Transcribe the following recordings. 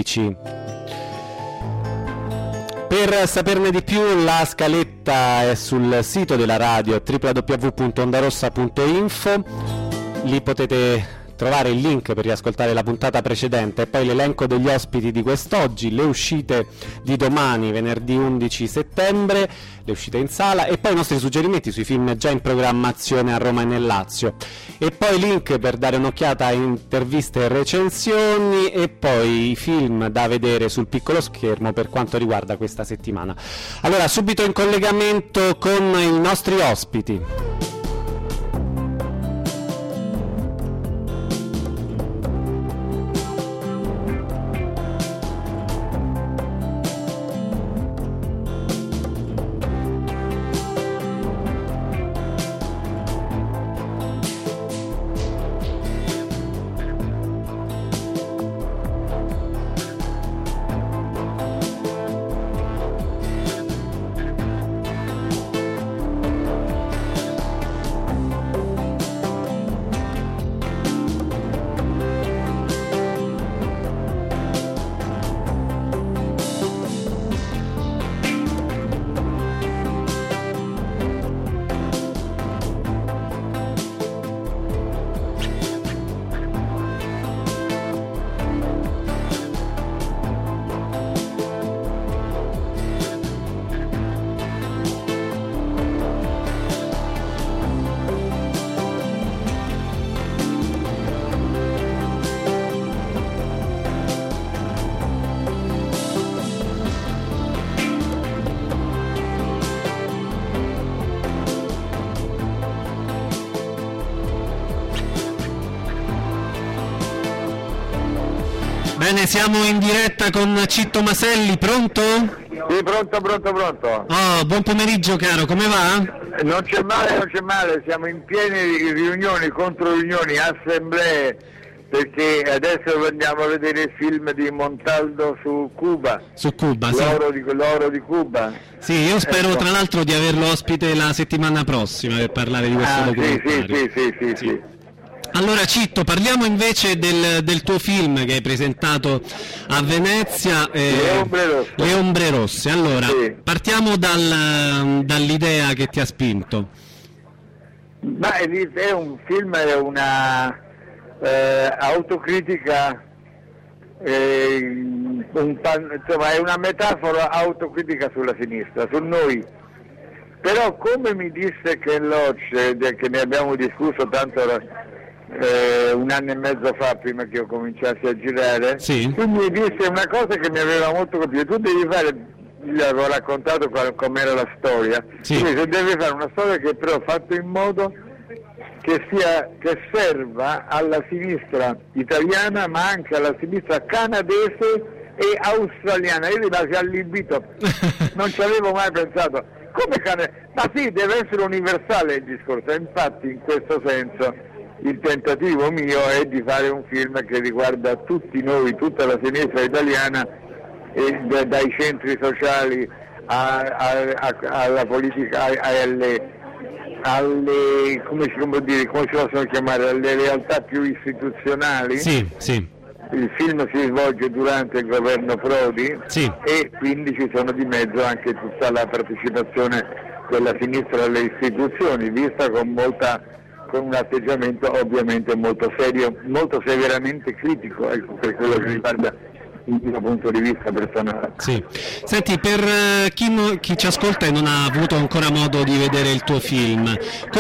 11. Per saperne di più, la scaletta è sul sito della radio www.ondarossa.info. Lì potete trovare il link per riascoltare la puntata precedente e poi l'elenco degli ospiti di quest'oggi, le uscite di domani, venerdì 11 settembre, le uscite in sala, e poi i nostri suggerimenti sui film già in programmazione a Roma e nel Lazio, e poi link per dare un'occhiata a interviste e recensioni, e poi i film da vedere sul piccolo schermo per quanto riguarda questa settimana. Allora, subito in collegamento con i nostri ospiti. Bene, siamo in diretta con Citto Maselli, pronto? Sì, pronto. Oh, buon pomeriggio caro, come va? Non c'è male, siamo in piene riunioni, contro riunioni, assemblee, perché adesso andiamo a vedere il film di Montaldo su Cuba. Su Cuba, sì. L'oro di Cuba. Sì, io spero tra l'altro di averlo ospite la settimana prossima per parlare di questo documentario. Sì. Allora Citto, parliamo invece del tuo film che hai presentato a Venezia, Le Ombre Rosse. Allora, sì. Partiamo dall'idea che ti ha spinto. Ma è un film, è una autocritica, insomma è una metafora autocritica sulla sinistra, su noi. Però come mi disse Ken Loach, che ne abbiamo discusso tanto un anno e mezzo fa, prima che io cominciassi a girare, sì. Quindi mi disse una cosa che mi aveva molto colpito: tu devi fare, gli avevo raccontato com'era la storia, sì. Quindi devi fare una storia che però fatto in modo che serva alla sinistra italiana, ma anche alla sinistra canadese e australiana. Io rimasi allibito, non ci avevo mai pensato. Ma sì, deve essere universale il discorso, e infatti in questo senso il tentativo mio è di fare un film che riguarda tutti noi, tutta la sinistra italiana, dai centri sociali alla politica, alle come si possono chiamare, alle realtà più istituzionali. Sì. Il film si svolge durante il governo Prodi, sì. E quindi ci sono di mezzo anche tutta la partecipazione della sinistra alle istituzioni, vista con un atteggiamento ovviamente molto serio, molto severamente critico, per quello che riguarda il mio punto di vista personale. Sì. Senti, per chi ci ascolta e non ha avuto ancora modo di vedere il tuo film,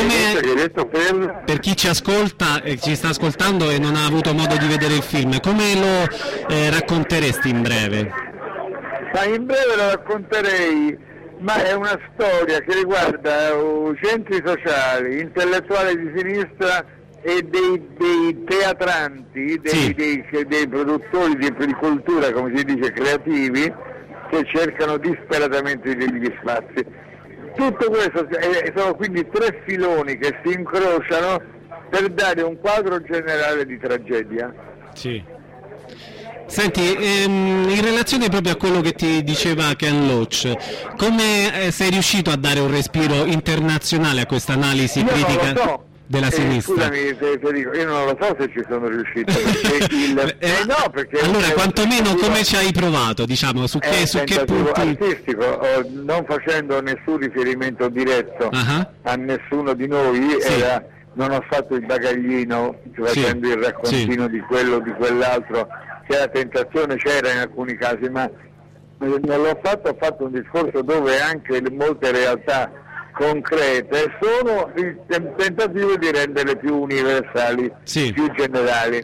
per chi ci ascolta e ci sta ascoltando e non ha avuto modo di vedere il film, come lo racconteresti in breve? Ma in breve lo racconterei, ma è una storia che riguarda centri sociali, intellettuali di sinistra e dei teatranti, dei produttori di cultura, come si dice, creativi, che cercano disperatamente degli spazi. Tutto questo sono quindi tre filoni che si incrociano per dare un quadro generale di tragedia. Sì. Senti, in relazione proprio a quello che ti diceva Ken Loach, come sei riuscito a dare un respiro internazionale a questa analisi critica? della sinistra. Scusami se dico, io non lo so se ci sono riuscito, perché no, perché allora quantomeno come ci hai provato, diciamo, su che punti artistico, non facendo nessun riferimento diretto a nessuno di noi, non ho fatto il bagaglino facendo il raccontino di quello di quell'altro, che la tentazione c'era in alcuni casi, ma non l'ho fatto, ho fatto un discorso dove anche molte realtà concrete sono il tentativo di renderle più universali, più generali,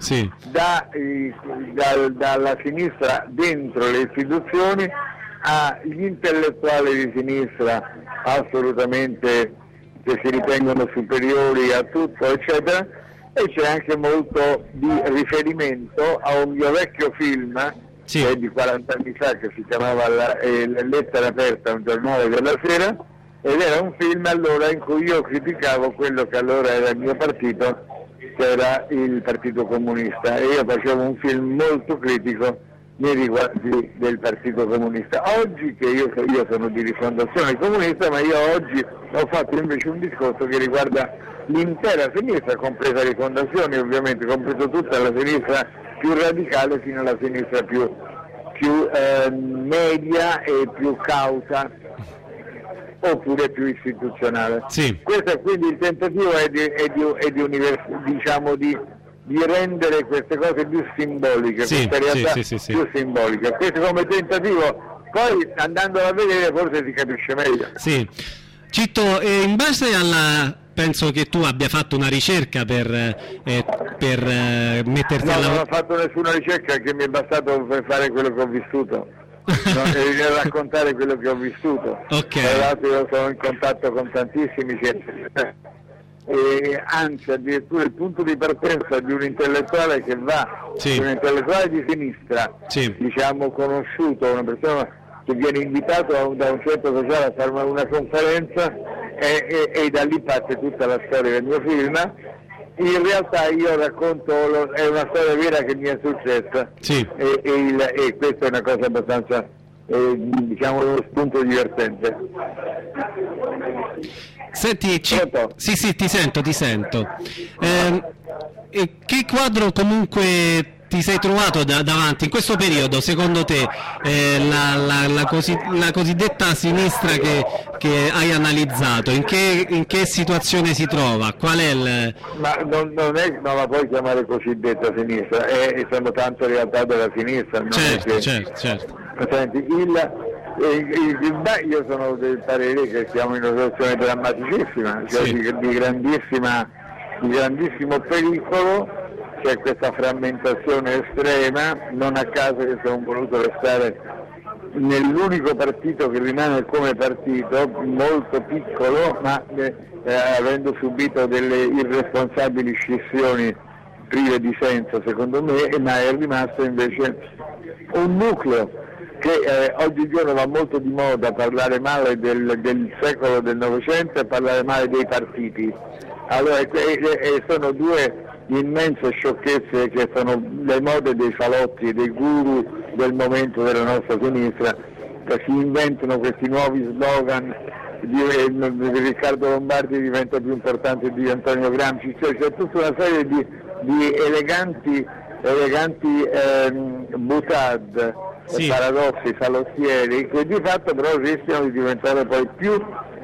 dalla sinistra dentro le istituzioni agli intellettuali di sinistra assolutamente che si ritengono superiori a tutto, eccetera, e c'è anche molto di riferimento a un mio vecchio film che è di 40 anni fa, che si chiamava Lettera aperta, un giornale della sera, ed era un film allora in cui io criticavo quello che allora era il mio partito, che era il Partito Comunista, e io facevo un film molto critico nei riguardi del Partito Comunista. Oggi che io sono di Rifondazione Comunista, ma io oggi ho fatto invece un discorso che riguarda l'intera sinistra, compresa Rifondazione, ovviamente, compreso tutta la sinistra più radicale fino alla sinistra più media e più cauta, oppure più istituzionale. Questo è quindi il tentativo di rendere queste cose più simboliche, queste realtà più simboliche. Questo come tentativo, poi andando a vedere forse si capisce meglio. Citto, in base alla... Penso che tu abbia fatto una ricerca per metterti alla... Non ho fatto nessuna ricerca, che mi è bastato per fare quello che ho vissuto. Raccontare quello che ho vissuto. Tra l'altro io sono in contatto con tantissimi e anzi addirittura il punto di partenza di un intellettuale che va, un intellettuale di sinistra, diciamo conosciuto, una persona che viene invitato da un centro sociale a fare una conferenza, e da lì parte tutta la storia del mio film. In realtà io racconto, è una storia vera che mi è successa, e questa è una cosa abbastanza, diciamo, uno spunto divertente. Senti, sì, ti sento. Che quadro comunque ti sei trovato davanti in questo periodo, secondo te, la cosiddetta sinistra che hai analizzato, in che situazione si trova? Qual è il... Ma non la puoi chiamare cosiddetta sinistra, sono tante realtà della sinistra. Certo. Senti, io sono del parere che siamo in una situazione drammaticissima, cioè di grandissimo pericolo. C'è questa frammentazione estrema, non a caso che sono voluto restare nell'unico partito che rimane come partito, molto piccolo, ma avendo subito delle irresponsabili scissioni prive di senso secondo me, ma è rimasto invece un nucleo che oggigiorno va molto di moda parlare male del secolo del Novecento e parlare male dei partiti. Allora sono due immense sciocchezze che sono le mode dei salotti e dei guru del momento della nostra sinistra, che si inventano questi nuovi slogan di Riccardo Lombardi diventa più importante di Antonio Gramsci, cioè c'è tutta una serie di eleganti boutade, paradossi salottieri, che di fatto però rischiano di diventare poi più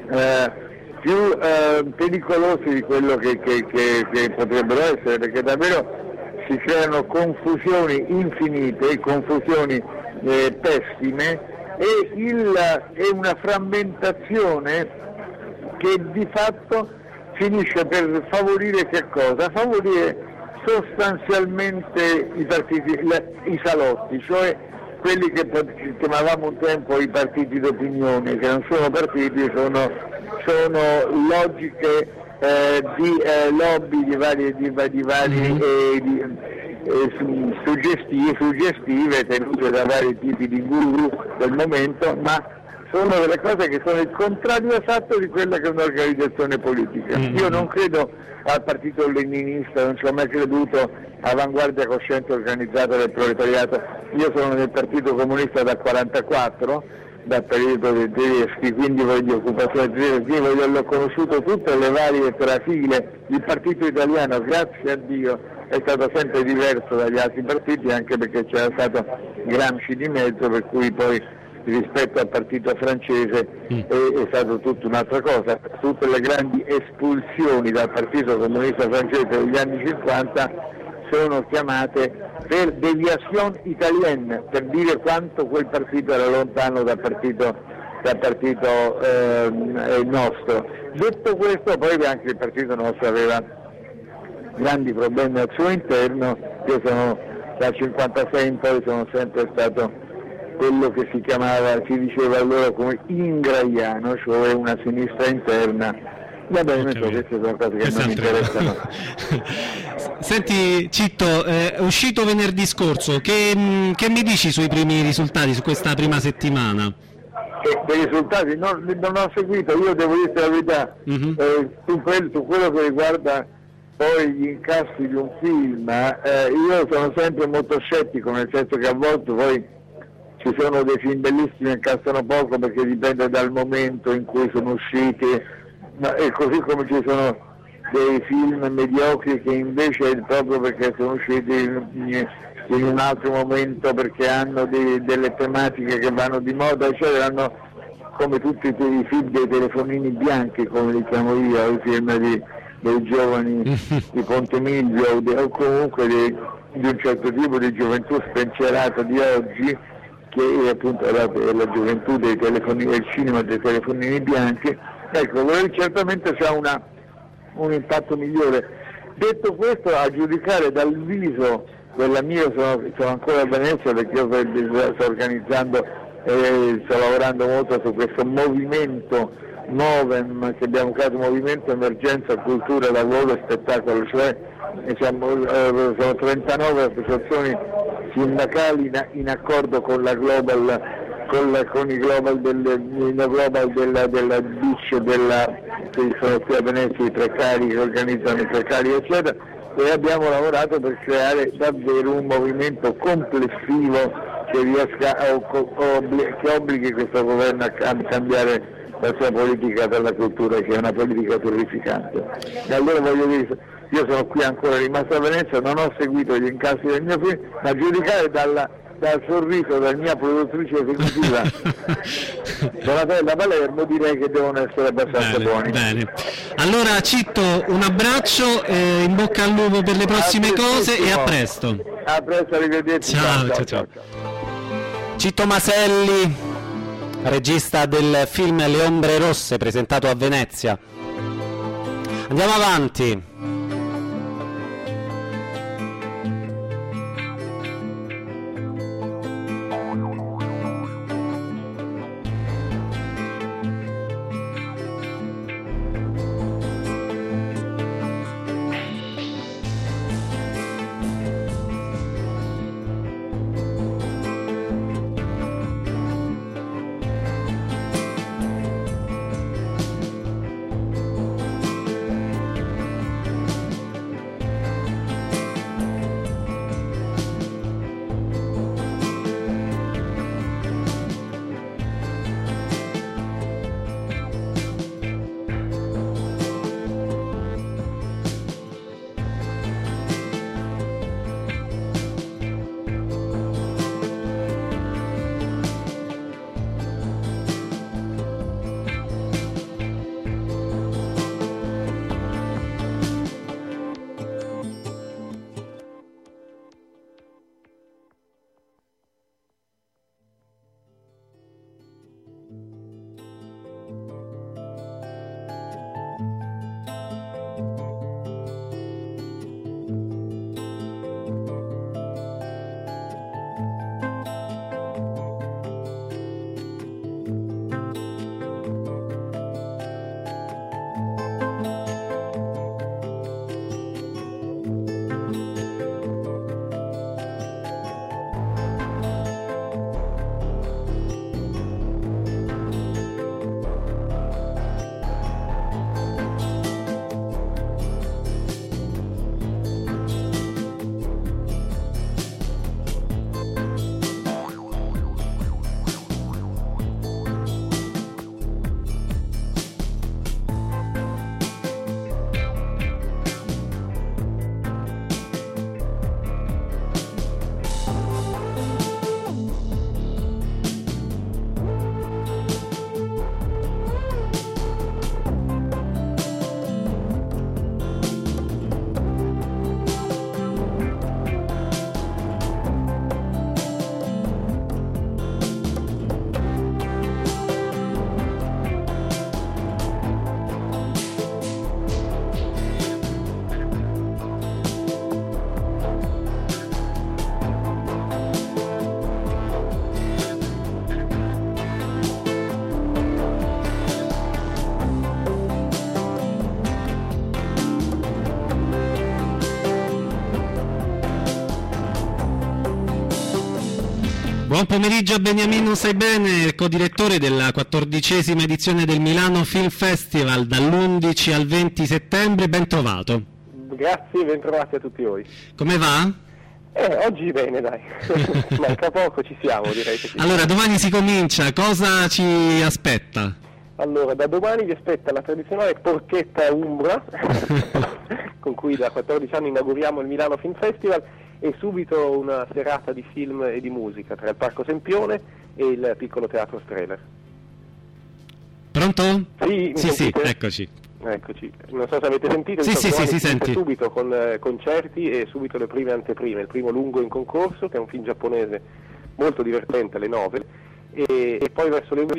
pericolosi di quello che potrebbero essere, perché davvero si creano confusioni infinite, confusioni pessime, e una frammentazione che di fatto finisce per favorire che cosa? Favorire sostanzialmente i partiti, i salotti, cioè quelli che chiamavamo un tempo i partiti d'opinione, che non sono partiti, sono logiche di lobby di varie suggestive tenute da vari tipi di guru del momento, ma sono delle cose che sono il contrario esatto di quella che è un'organizzazione politica. Io non credo al partito leninista, non ci ho mai creduto, avanguardia cosciente organizzata del proletariato. Io sono nel Partito Comunista dal 1944 dal periodo dei tedeschi, quindi di occupazione tedesca. Io l'ho conosciuto tutte le varie trafile. Il partito italiano, grazie a Dio, è stato sempre diverso dagli altri partiti, anche perché c'era stato Gramsci di mezzo, per cui poi rispetto al partito francese è stato tutta un'altra cosa. Tutte le grandi espulsioni dal partito comunista francese degli anni 50 sono chiamate per deviation italienne, per dire quanto quel partito era lontano dal partito nostro. Detto questo, poi anche il partito nostro aveva grandi problemi al suo interno. Io sono dal 56 in poi sono sempre stato quello che si diceva allora come ingraiano, cioè una sinistra interna. Va bene, queste sono cose che non mi interessano. Senti Citto, è uscito venerdì scorso, che mi dici sui primi risultati, su questa prima settimana? Dei risultati non ho seguito, io devo dire la verità, su quello che riguarda poi gli incassi di un film, io sono sempre molto scettico, nel senso che a volte poi ci sono dei film bellissimi che incassano poco perché dipende dal momento in cui sono usciti, e così come ci sono dei film mediocri che invece proprio perché sono usciti in un altro momento, perché hanno delle tematiche che vanno di moda, eccetera, hanno, come tutti i film dei telefonini bianchi, come li chiamo io, i film dei giovani di Ponte Milvio o comunque di un certo tipo di gioventù spensierata di oggi, che è appunto la gioventù dei telefonini, del cinema dei telefonini bianchi. Ecco, certamente c'ha un impatto migliore. Detto questo, a giudicare dal viso della mia, sono ancora a Venezia perché io sto organizzando e sto lavorando molto su questo movimento Movem, che abbiamo chiamato Movimento Emergenza Cultura, Lavoro e Spettacolo, cioè sono 39 associazioni sindacali in accordo con la Global, con i Global della BIC, che sono qui a Venezia, i precari che organizzano i precari, eccetera, e abbiamo lavorato per creare davvero un movimento complessivo che riesca che obblighi questo governo a cambiare la sua politica per la cultura, che è una politica terrificante. E allora voglio dire, io sono qui ancora rimasto a Venezia, non ho seguito gli incassi del mio film, ma a giudicare dal sorriso della mia produttrice esecutiva Donatella Palermo, direi che devono essere abbastanza buoni. Bene. Allora Citto, un abbraccio, in bocca al lupo per le prossime cose e a presto. A presto, arrivederci. Ciao. Citto Maselli, regista del film Le Ombre Rosse, presentato a Venezia. Andiamo avanti. Buon pomeriggio a Beniamino Sai Bene, co-direttore della 14ª edizione del Milano Film Festival dall'11 al 20 settembre, ben trovato. Grazie, ben trovati a tutti voi. Come va? Oggi bene, dai. Manca poco, ci siamo, direi che sì. Allora, domani si comincia, cosa ci aspetta? Allora, da domani vi aspetta la tradizionale porchetta umbra, con cui da 14 anni inauguriamo il Milano Film Festival, e subito una serata di film e di musica tra il Parco Sempione e il Piccolo Teatro Strehler. Pronto? Sì, eccoci. Eccoci, non so se avete sentito, si sente subito con concerti e subito le prime anteprime, il primo lungo in concorso, che è un film giapponese molto divertente alle 9, e poi verso le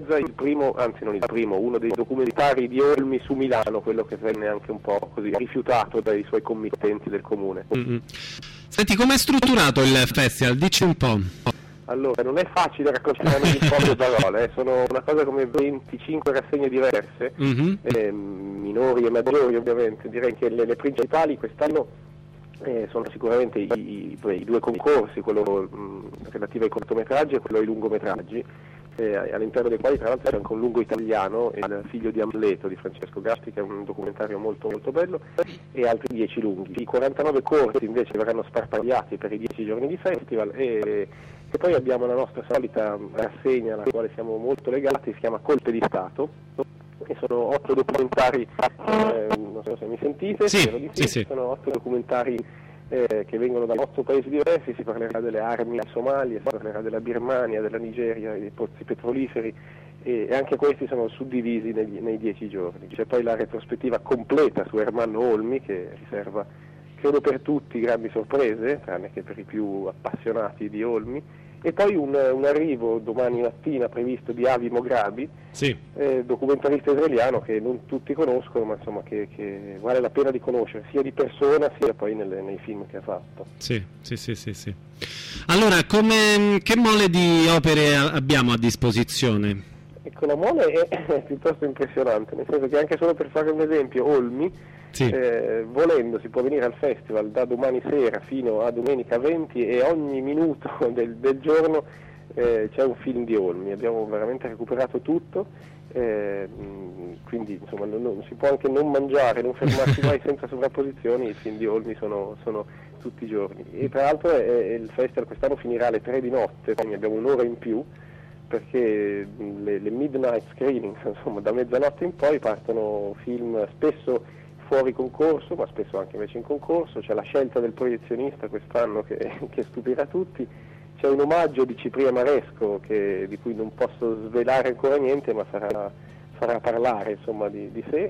11:30 uno dei documentari di Olmi su Milano, quello che venne anche un po' così rifiutato dai suoi committenti del comune. Mm-hmm. Senti, com'è strutturato il festival? Dici un po'. Allora, non è facile raccontarmi in poche parole, sono una cosa come 25 rassegne diverse, minori e maggiori ovviamente. Direi che le principali quest'anno sono sicuramente i due concorsi, quello relativo ai cortometraggi e quello ai lungometraggi, all'interno dei quali tra l'altro c'è anche un lungo italiano, Il figlio di Amleto di Francesco Gatti, che è un documentario molto molto bello, e altri 10 lunghi. I 49 corti invece verranno sparpagliati per i 10 giorni di festival, e poi abbiamo la nostra solita rassegna alla quale siamo molto legati, si chiama Colpe di Stato, e sono 8 documentari, non so se mi sentite, sì. Sono 8 documentari che vengono da 8 paesi diversi. Si parlerà delle armi in Somalia, si parlerà della Birmania, della Nigeria, dei pozzi petroliferi, e anche questi sono suddivisi nei 10 giorni. C'è poi la retrospettiva completa su Ermanno Olmi, che riserva, credo, per tutti grandi sorprese, tranne che per i più appassionati di Olmi, e poi un arrivo domani mattina previsto di Avi Mograbi, documentarista israeliano che non tutti conoscono, ma insomma che vale la pena di conoscere, sia di persona sia poi nei film che ha fatto. Sì. Allora, che mole di opere abbiamo a disposizione? Ecco, la mole è piuttosto impressionante, nel senso che anche solo per fare un esempio, Olmi, volendo si può venire al festival da domani sera fino a domenica 20, e ogni minuto del giorno c'è un film di Olmi. Abbiamo veramente recuperato tutto, quindi insomma non si può anche non mangiare, non fermarsi mai senza sovrapposizioni. I film di Olmi sono tutti i giorni, e tra l'altro il festival quest'anno finirà alle 3 di notte, quindi abbiamo un'ora in più, perché le midnight screenings, insomma da mezzanotte in poi partono film spesso fuori concorso, ma spesso anche invece in concorso. C'è la scelta del proiezionista quest'anno che stupirà tutti, c'è un omaggio di Cipriano Maresco di cui non posso svelare ancora niente, ma farà parlare insomma di sé,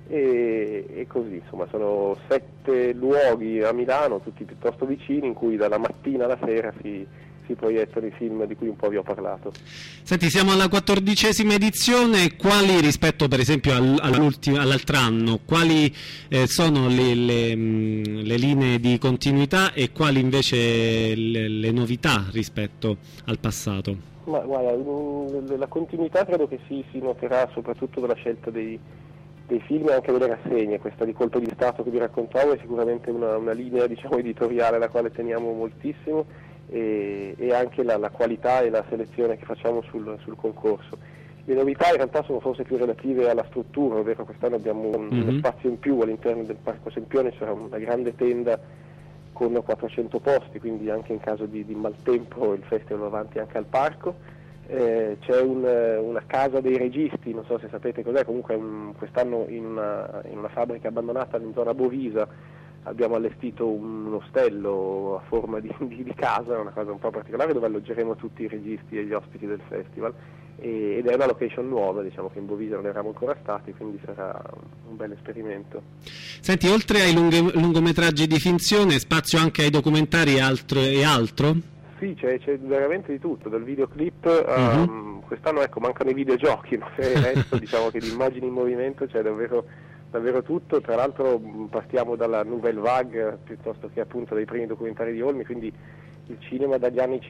e così insomma sono 7 luoghi a Milano, tutti piuttosto vicini, in cui dalla mattina alla sera si proiettano i film di cui un po' vi ho parlato. Senti, siamo alla 14ª edizione, quali rispetto per esempio all'altro anno, quali sono le linee di continuità e quali invece le novità rispetto al passato? Ma guarda, la continuità credo che si noterà soprattutto dalla scelta dei film e anche delle rassegne. Questa di Colpo di Stato che vi raccontavo è sicuramente una linea, diciamo, editoriale alla quale teniamo moltissimo, e anche la qualità e la selezione che facciamo sul concorso. Le novità in realtà sono forse più relative alla struttura, ovvero quest'anno abbiamo uno spazio in più all'interno del Parco Sempione, c'era una grande tenda con 400 posti, quindi anche in caso di maltempo il festival va avanti anche al parco. C'è una casa dei registi, non so se sapete cos'è, comunque quest'anno in una fabbrica abbandonata in zona Bovisa abbiamo allestito un ostello a forma di casa, una cosa un po' particolare, dove alloggeremo tutti i registi e gli ospiti del festival, ed è una location nuova, diciamo che in Bovisa non eravamo ancora stati, quindi sarà un bel esperimento. Senti, oltre ai lungometraggi di finzione, spazio anche ai documentari e altro? Sì, c'è veramente di tutto, dal videoclip quest'anno mancano i videogiochi, ma per il resto diciamo che di immagini in movimento c'è davvero tutto. Tra l'altro partiamo dalla Nouvelle Vague piuttosto che appunto dai primi documentari di Olmi, quindi il cinema dagli anni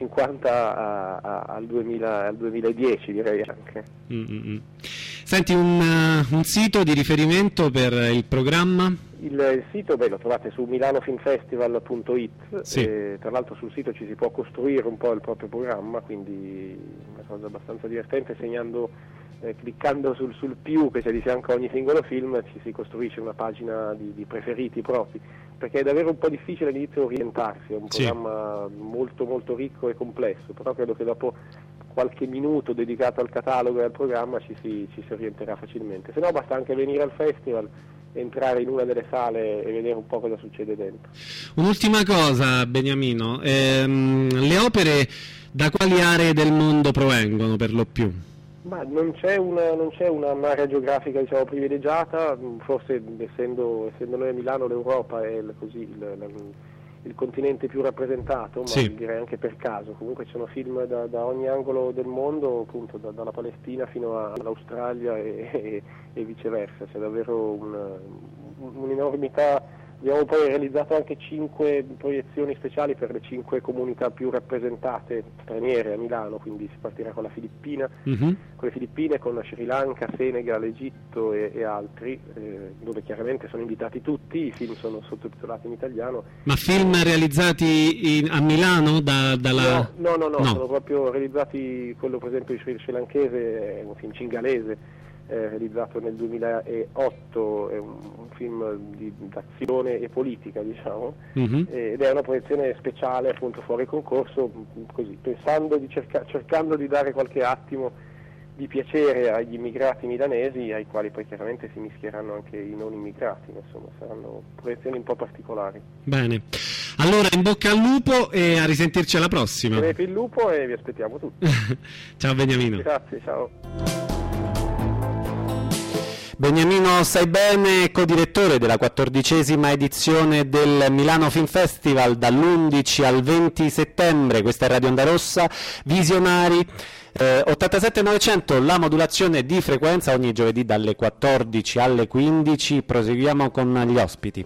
50 al 2010, direi anche. Senti, un sito di riferimento per il programma? Il sito lo trovate su milanofilmfestival.it, sì. Tra l'altro sul sito ci si può costruire un po' il proprio programma, quindi una cosa abbastanza divertente, cliccando sul più che c'è di fianco a ogni singolo film ci si costruisce una pagina di preferiti propri, perché è davvero un po' difficile all'inizio orientarsi, è un programma molto molto ricco e complesso, però credo che dopo qualche minuto dedicato al catalogo e al programma ci si orienterà facilmente, se no basta anche venire al festival, entrare in una delle sale e vedere un po' cosa succede dentro. Un'ultima cosa, Beniamino, le opere da quali aree del mondo provengono per lo più? Ma non c'è un'area geografica, diciamo, privilegiata, forse essendo noi a Milano l'Europa è il continente più rappresentato, ma direi anche per caso. Comunque ci sono film da ogni angolo del mondo, appunto dalla Palestina fino all'Australia e viceversa, c'è davvero un'enormità. Abbiamo poi realizzato anche 5 proiezioni speciali per le 5 comunità più rappresentate straniere a Milano, quindi si partirà con la Filippina, con le Filippine, con la Sri Lanka, Senegal, Egitto e altri, dove chiaramente sono invitati tutti, i film sono sottotitolati in italiano. Ma film realizzati a Milano? No, sono proprio realizzati, quello per esempio di Sri Lankese è un film cingalese, realizzato nel 2008, è un film d'azione e politica, diciamo, ed è una proiezione speciale appunto fuori concorso, così pensando cercando di dare qualche attimo di piacere agli immigrati milanesi, ai quali poi chiaramente si mischieranno anche i non immigrati, insomma saranno proiezioni un po' particolari. Bene, allora in bocca al lupo e a risentirci alla prossima. Tenete il lupo e vi aspettiamo tutti. Ciao Beniamino. Grazie, ciao. Beniamino Saibene, co-direttore della 14ª edizione del Milano Film Festival dall'11 al 20 settembre, questa è Radio Onda Rossa, Visionari, 87.900, la modulazione di frequenza ogni giovedì dalle 14 alle 15, proseguiamo con gli ospiti.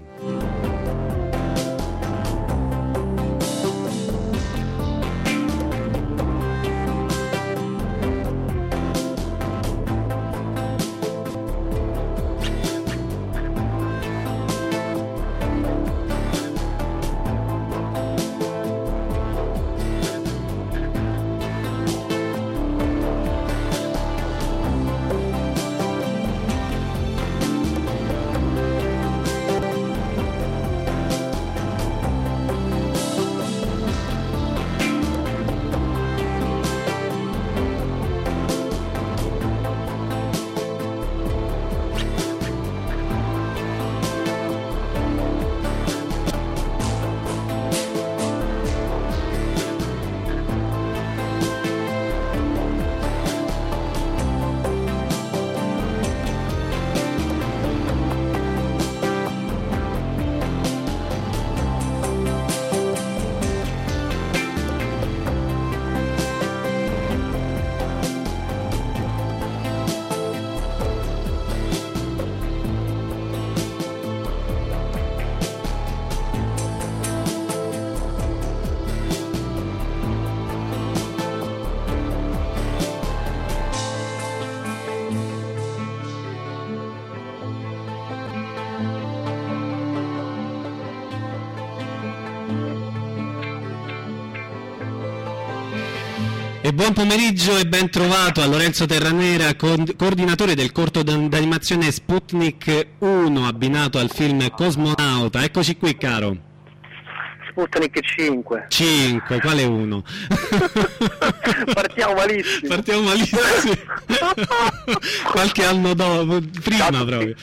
E buon pomeriggio e ben trovato a Lorenzo Terranera, coordinatore del corto d'animazione Sputnik 1 abbinato al film Cosmonauta. Eccoci qui, caro. Sputnik 5. 5, quale 1? Partiamo malissimo. Qualche anno dopo, prima proprio.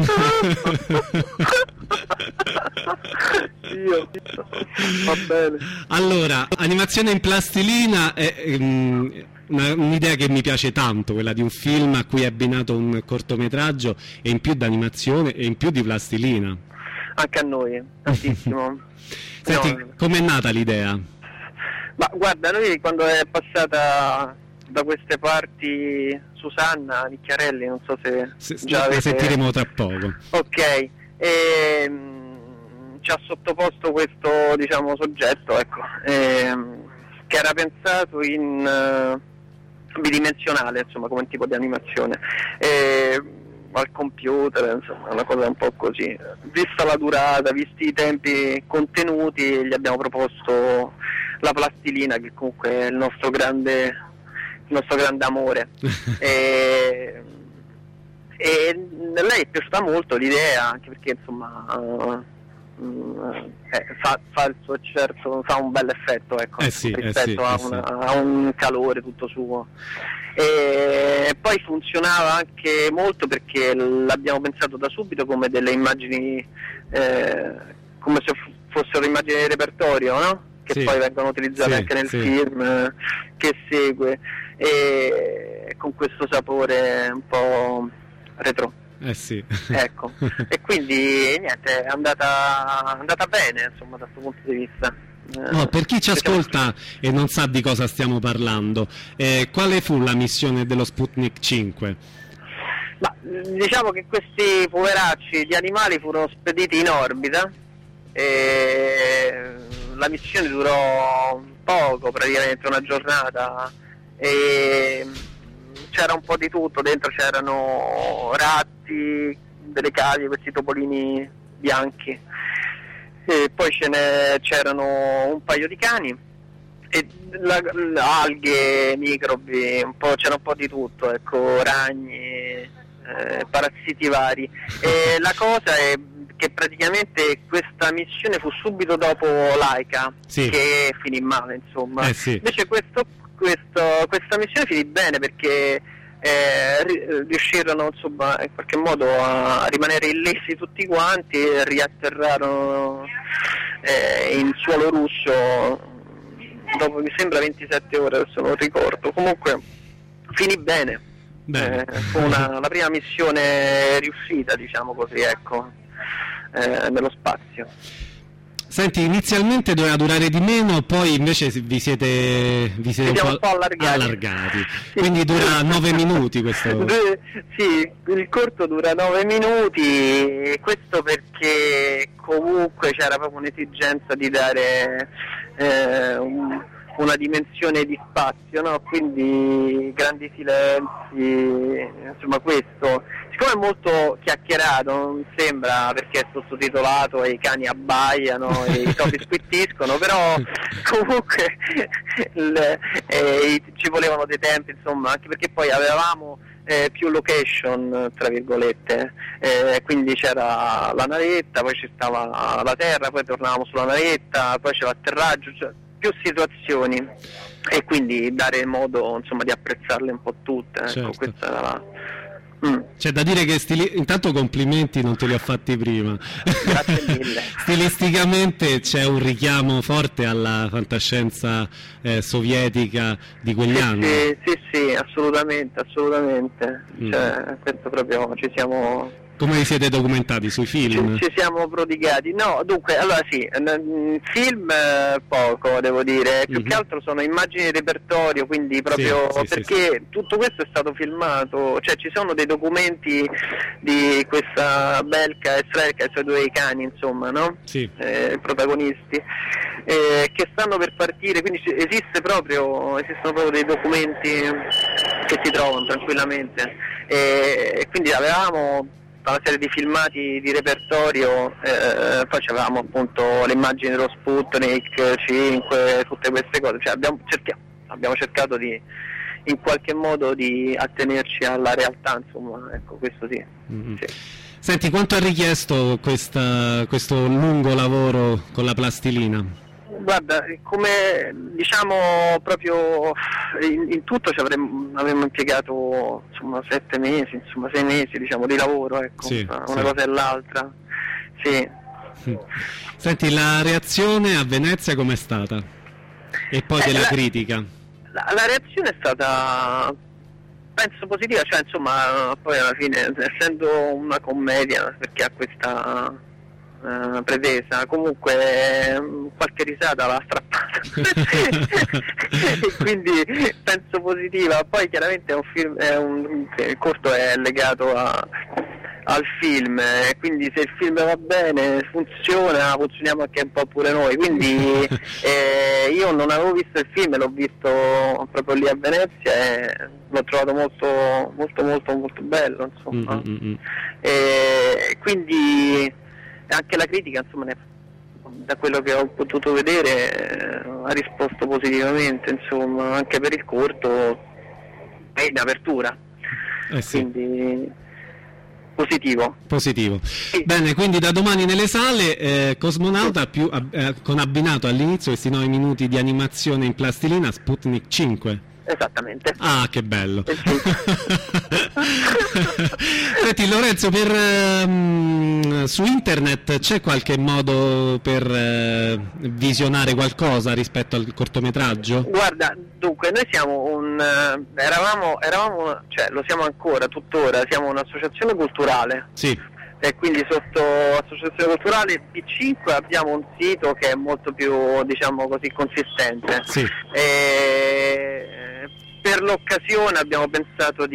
Va bene. Allora, animazione in plastilina è un'idea che mi piace tanto, quella di un film a cui è abbinato un cortometraggio e in più d'animazione e in più di plastilina. Anche a noi, tantissimo. Senti, com'è nata l'idea? Ma guarda, noi quando è passata da queste parti Susanna Nicchiarelli, non so se già la avete... sentiremo tra poco. Ok, ci ha sottoposto questo, diciamo, soggetto, ecco, che era pensato in bidimensionale, insomma, come tipo di animazione, al computer, insomma, una cosa un po' così. Vista la durata, visti i tempi contenuti, gli abbiamo proposto la plastilina, che comunque è il nostro grande amore. E lei è piaciuta molto l'idea, anche perché insomma fa il suo certo, fa un bel effetto, ecco, rispetto a un calore tutto suo. E poi funzionava anche molto perché l'abbiamo pensato da subito come delle immagini, come se fossero immagini di repertorio, no? Che poi vengono utilizzate anche nel film che segue, e con questo sapore un po' retro. Ecco. E quindi niente, è andata bene, insomma, da questo punto di vista. No, per chi ci ascolta e non sa di cosa stiamo parlando, quale fu la missione dello Sputnik 5? Ma diciamo che questi poveracci di animali furono spediti in orbita e la missione durò poco, praticamente una giornata, e c'era un po' di tutto dentro, c'erano ratti, delle cavie, questi topolini bianchi, e poi c'erano un paio di cani e alghe, microbi, c'era un po' di tutto, ecco, ragni, parassiti vari. E la cosa è che praticamente questa missione fu subito dopo Laika, che finì male, insomma. Invece questa missione finì bene perché riuscirono, insomma, in qualche modo a rimanere illesi tutti quanti e riatterrarono in suolo russo dopo, mi sembra, 27 ore, adesso non ricordo. Comunque finì bene. Fu la prima missione riuscita, diciamo così, ecco, nello spazio. Senti, inizialmente doveva durare di meno, poi invece vi siete un po' allargati. Quindi dura 9 minuti questo? Sì, il corto dura 9 minuti, questo perché comunque c'era proprio un'esigenza di dare una dimensione di spazio, no? Quindi grandi silenzi, insomma, questo. Siccome è molto chiacchierato, non sembra, perché è sottotitolato e i cani abbaiano e i topi squittiscono, però comunque ci volevano dei tempi, insomma, anche perché poi avevamo più location, tra virgolette, quindi c'era la navetta, poi ci stava la terra, poi tornavamo sulla navetta, poi c'era l'atterraggio, cioè più situazioni, e quindi dare modo, insomma, di apprezzarle un po' tutte, ecco. Certo. Questa era la... C'è da dire che intanto complimenti non te li ho fatti prima. Grazie mille. Stilisticamente c'è un richiamo forte alla fantascienza sovietica di quegli anni. Sì, assolutamente. Cioè, questo proprio ci siamo... Come vi siete documentati sui film? Ci siamo prodigati. No, dunque, allora sì, film poco, devo dire, più che altro sono immagini di repertorio, quindi proprio perché tutto questo è stato filmato, cioè ci sono dei documenti di questa Belka e Strelka, cioè due cani, insomma, no? Protagonisti, che stanno per partire, quindi esistono proprio dei documenti che si trovano tranquillamente, e quindi avevamo una serie di filmati di repertorio, poi avevamo appunto le immagini dello Sputnik 5, tutte queste cose, cioè abbiamo cercato di, in qualche modo, di attenerci alla realtà, insomma, ecco, questo sì. Senti, quanto ha richiesto questo lungo lavoro con la plastilina? Guarda, come diciamo proprio in tutto avremmo impiegato, insomma, 7 mesi, insomma 6 mesi, diciamo, di lavoro, ecco, una cosa e l'altra. Sì. Senti, la reazione a Venezia com'è stata? E poi della critica? La reazione è stata, penso, positiva, cioè, insomma, poi alla fine, essendo una commedia, perché ha questa pretesa, comunque qualche risata l'ha strappata e quindi penso positiva. Poi chiaramente è un film, il corto è legato al film, quindi se il film va bene, funzioniamo anche un po' pure noi, quindi io non avevo visto il film, l'ho visto proprio lì a Venezia e l'ho trovato molto bello, insomma. Quindi anche la critica, insomma, da quello che ho potuto vedere ha risposto positivamente, insomma, anche per il corto è in apertura, sì. Quindi positivo. Sì. Bene, quindi da domani nelle sale Cosmonauta con abbinato all'inizio questi 9 minuti di animazione in plastilina Sputnik 5. Esattamente. Ah, che bello. Senti Lorenzo, su internet c'è qualche modo per visionare qualcosa rispetto al cortometraggio? Guarda, dunque noi siamo eravamo, cioè lo siamo ancora, tuttora, siamo un'associazione culturale. Sì. E quindi sotto Associazione Culturale P5 abbiamo un sito che è molto più, diciamo così, consistente. Sì. Per l'occasione abbiamo pensato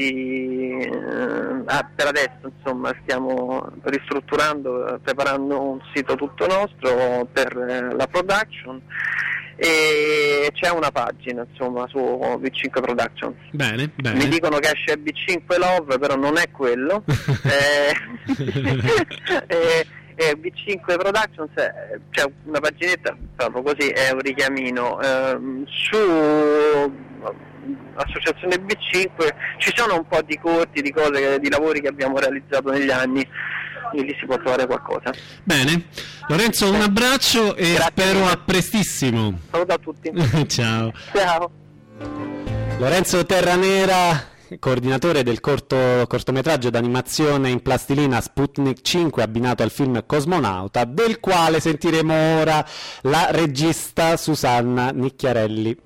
per adesso insomma stiamo ristrutturando, preparando un sito tutto nostro per la production e c'è una pagina insomma su V5 Productions. Bene. Mi dicono che esce V5 Love, però non è quello. V5 Productions c'è una paginetta proprio così, è un richiamino su Associazione B5 ci sono un po' di corti, di cose, di lavori che abbiamo realizzato negli anni e lì si può trovare qualcosa. Bene, Lorenzo, un abbraccio e grazie, spero a prestissimo. Saluto a tutti. Ciao. Lorenzo Terranera, coordinatore del cortometraggio d'animazione in plastilina Sputnik 5 abbinato al film Cosmonauta, del quale sentiremo ora la regista Susanna Nicchiarelli.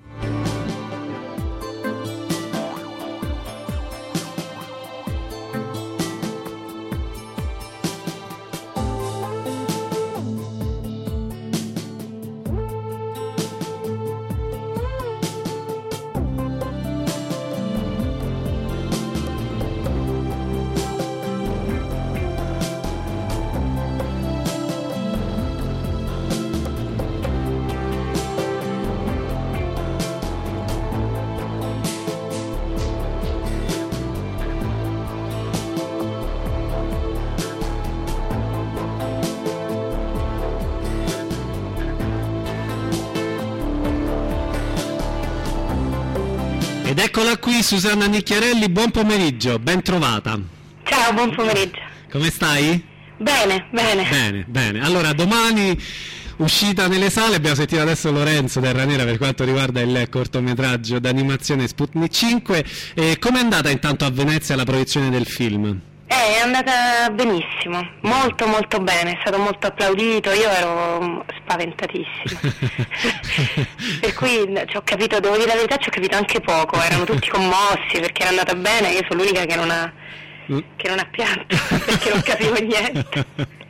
Ed eccola qui Susanna Nicchiarelli, buon pomeriggio, ben trovata. Ciao, buon pomeriggio. Come stai? Bene. Bene. Allora, domani uscita nelle sale, abbiamo sentito adesso Lorenzo Terranera per quanto riguarda il cortometraggio d'animazione Sputnik 5. Com'è andata intanto a Venezia la proiezione del film? È andata benissimo, molto bene, è stato molto applaudito, io ero spaventatissima. Per cui ci ho capito, devo dire la verità, ci ho capito anche poco, erano tutti commossi perché era andata bene, io sono l'unica che non ha pianto perché non capivo niente.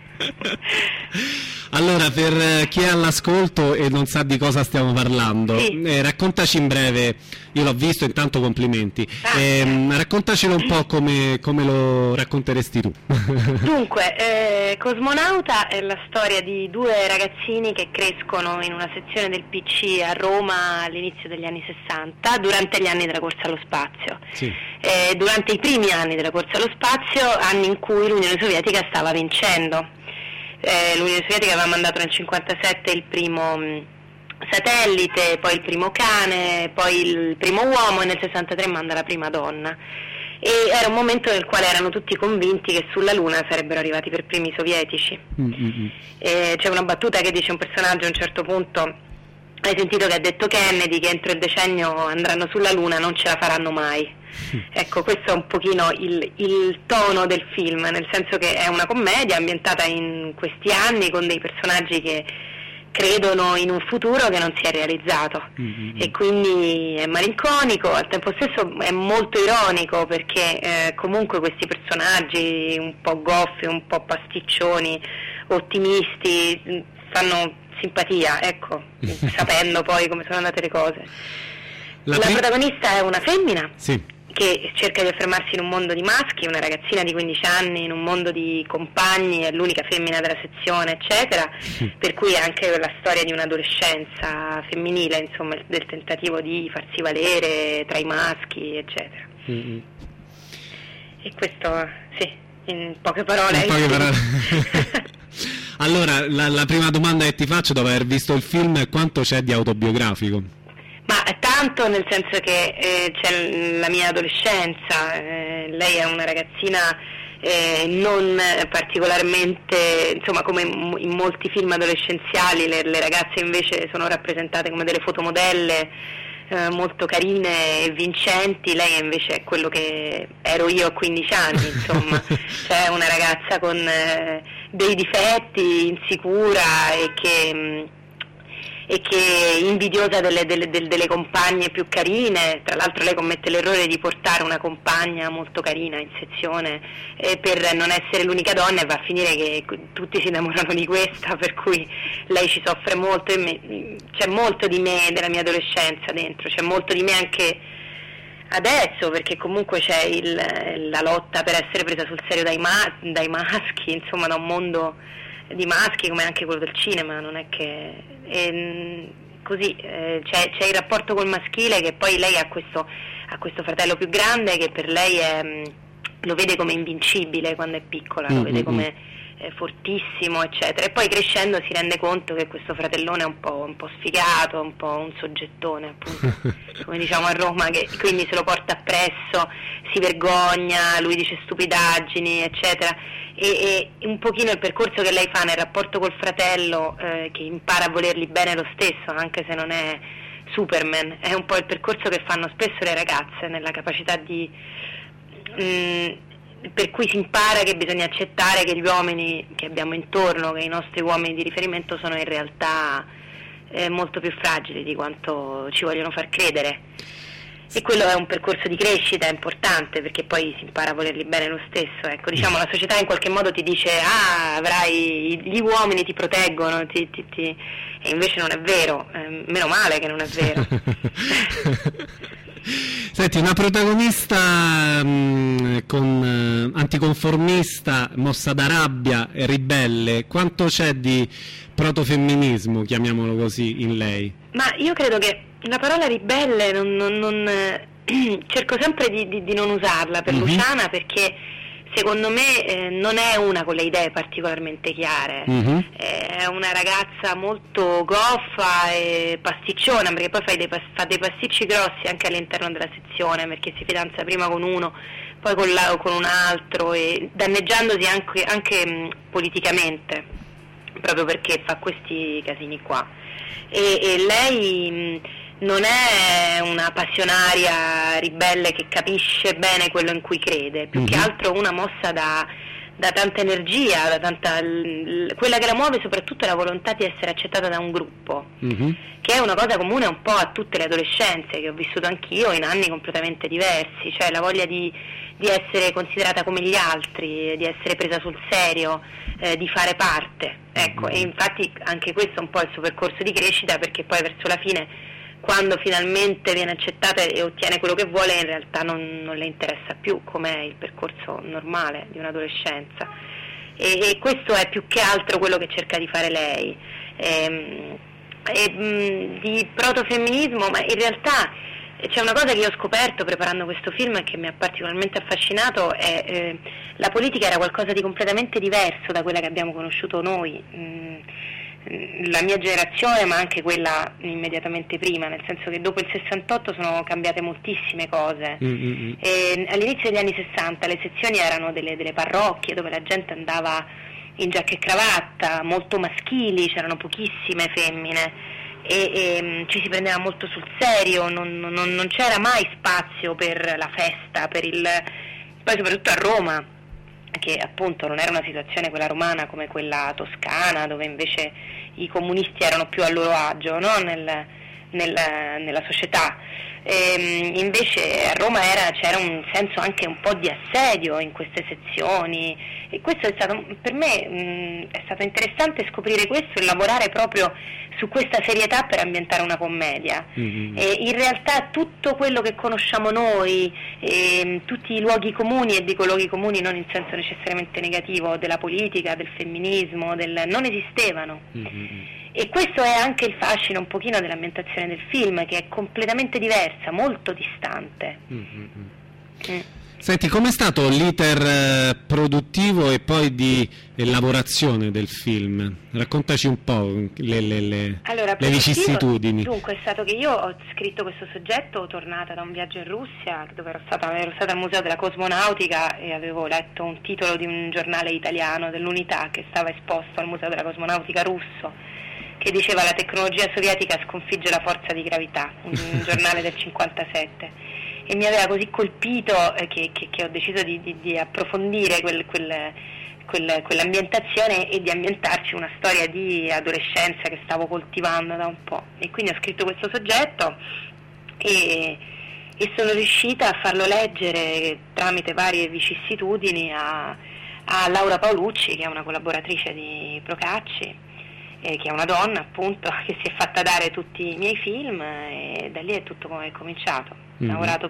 Allora, per chi è all'ascolto e non sa di cosa stiamo parlando, sì. Raccontaci in breve, io l'ho visto, intanto complimenti, raccontacelo un po' come lo racconteresti tu. Dunque, Cosmonauta è la storia di due ragazzini che crescono in una sezione del PC a Roma all'inizio degli anni 60, durante gli anni della corsa allo spazio. Sì. Durante i primi anni della corsa allo spazio, anni in cui l'Unione Sovietica stava vincendo. L'Unione Sovietica aveva mandato nel 1957 il primo satellite, poi il primo cane, poi il primo uomo e nel 1963 manda la prima donna. E era un momento nel quale erano tutti convinti che sulla Luna sarebbero arrivati per primi i sovietici. C'è una battuta che dice un personaggio a un certo punto: hai sentito che ha detto Kennedy che entro il decennio andranno sulla Luna, non ce la faranno mai. Ecco, questo è un pochino il tono del film, nel senso che è una commedia ambientata in questi anni con dei personaggi che credono in un futuro che non si è realizzato e quindi è malinconico, al tempo stesso è molto ironico perché comunque questi personaggi un po' goffi, un po' pasticcioni, ottimisti, fanno simpatia, ecco, sapendo poi come sono andate le cose. La protagonista è una femmina, sì, che che cerca di affermarsi in un mondo di maschi, una ragazzina di 15 anni in un mondo di compagni, è l'unica femmina della sezione, eccetera, per cui è anche la storia di un'adolescenza femminile, insomma, del tentativo di farsi valere tra i maschi, eccetera. E questo, sì, in poche parole. Allora, la prima domanda che ti faccio, dopo aver visto il film, è quanto c'è di autobiografico? Ma tanto, nel senso che c'è la mia adolescenza, lei è una ragazzina non particolarmente, insomma, come in molti film adolescenziali le ragazze invece sono rappresentate come delle fotomodelle molto carine e vincenti, lei invece è quello che ero io a 15 anni, insomma, cioè una ragazza con dei difetti, insicura e che invidiosa delle compagne più carine. Tra l'altro lei commette l'errore di portare una compagna molto carina in sezione per non essere l'unica donna, e va a finire che tutti si innamorano di questa, per cui lei ci soffre molto. C'è molto di me, della mia adolescenza dentro, c'è molto di me anche adesso, perché comunque c'è la lotta per essere presa sul serio dai maschi, insomma, da un mondo di maschi come anche quello del cinema, non è che così c'è il rapporto col maschile, che poi lei ha questo fratello più grande che per lei lo vede come invincibile quando è piccola, lo vede come fortissimo, eccetera, e poi crescendo si rende conto che questo fratellone è un po' sfigato, un po' un soggettone, appunto, come diciamo a Roma, che quindi se lo porta appresso, si vergogna, lui dice stupidaggini, eccetera, e un pochino il percorso che lei fa nel rapporto col fratello, che impara a volerli bene lo stesso, anche se non è Superman, è un po' il percorso che fanno spesso le ragazze, nella capacità di per cui si impara che bisogna accettare che gli uomini che abbiamo intorno, che i nostri uomini di riferimento, sono in realtà molto più fragili di quanto ci vogliono far credere, e quello è un percorso di crescita importante, perché poi si impara a volerli bene lo stesso, ecco, diciamo, la società in qualche modo ti dice gli uomini ti proteggono, e invece non è vero, meno male che non è vero. Senti, una protagonista anticonformista, mossa da rabbia, ribelle, quanto c'è di protofemminismo, chiamiamolo così, in lei? Ma io credo che la parola ribelle cerco sempre di non usarla per Luciana, perché secondo me non è una con le idee particolarmente chiare, è una ragazza molto goffa e pasticciona, perché poi fa dei pasticci grossi anche all'interno della sezione, perché si fidanza prima con uno, poi con un altro, e danneggiandosi anche politicamente, proprio perché fa questi casini qua, e lei non è una passionaria ribelle che capisce bene quello in cui crede, più che altro una mossa da tanta energia, quella che la muove soprattutto è la volontà di essere accettata da un gruppo, che è una cosa comune un po' a tutte le adolescenze che ho vissuto anch'io in anni completamente diversi, cioè la voglia di essere considerata come gli altri, di essere presa sul serio, di fare parte, ecco, e infatti anche questo è un po' il suo percorso di crescita, perché poi verso la fine, quando finalmente viene accettata e ottiene quello che vuole, in realtà non le interessa più, come è il percorso normale di un'adolescenza, e questo è più che altro quello che cerca di fare lei. Di protofemminismo, ma in realtà c'è una cosa che io ho scoperto preparando questo film e che mi ha particolarmente affascinato, è la politica era qualcosa di completamente diverso da quella che abbiamo conosciuto noi, la mia generazione, ma anche quella immediatamente prima, nel senso che dopo il 68 sono cambiate moltissime cose, e all'inizio degli anni 60 le sezioni erano delle parrocchie dove la gente andava in giacca e cravatta, molto maschili, c'erano pochissime femmine, e ci si prendeva molto sul serio, non c'era mai spazio per la festa, poi soprattutto a Roma, che appunto non era una situazione quella romana come quella toscana, dove invece i comunisti erano più a loro agio, no? nella società. Invece a Roma c'era un senso anche un po' di assedio in queste sezioni, e questo è stato, per me è stato interessante scoprire questo e lavorare proprio su questa serietà per ambientare una commedia. E in realtà tutto quello che conosciamo noi, tutti i luoghi comuni, e dico luoghi comuni non in senso necessariamente negativo, della politica, del femminismo, non esistevano. E questo è anche il fascino un pochino dell'ambientazione del film, che è completamente diversa, molto distante. Senti, com'è stato l'iter produttivo e poi di lavorazione del film? Raccontaci un po' le vicissitudini. Dunque, è stato che io ho scritto questo soggetto tornata da un viaggio in Russia, dove ero stata al Museo della Cosmonautica, e avevo letto un titolo di un giornale italiano dell'Unità che stava esposto al Museo della Cosmonautica russo, che diceva "La tecnologia sovietica sconfigge la forza di gravità", un giornale del 57, e mi aveva così colpito che ho deciso di approfondire quell'ambientazione e di ambientarci una storia di adolescenza che stavo coltivando da un po', e quindi ho scritto questo soggetto e sono riuscita a farlo leggere tramite varie vicissitudini a Laura Paolucci, che è una collaboratrice di Procacci, che è una donna appunto, che si è fatta dare tutti i miei film, e da lì è tutto come è cominciato. Abbiamo lavorato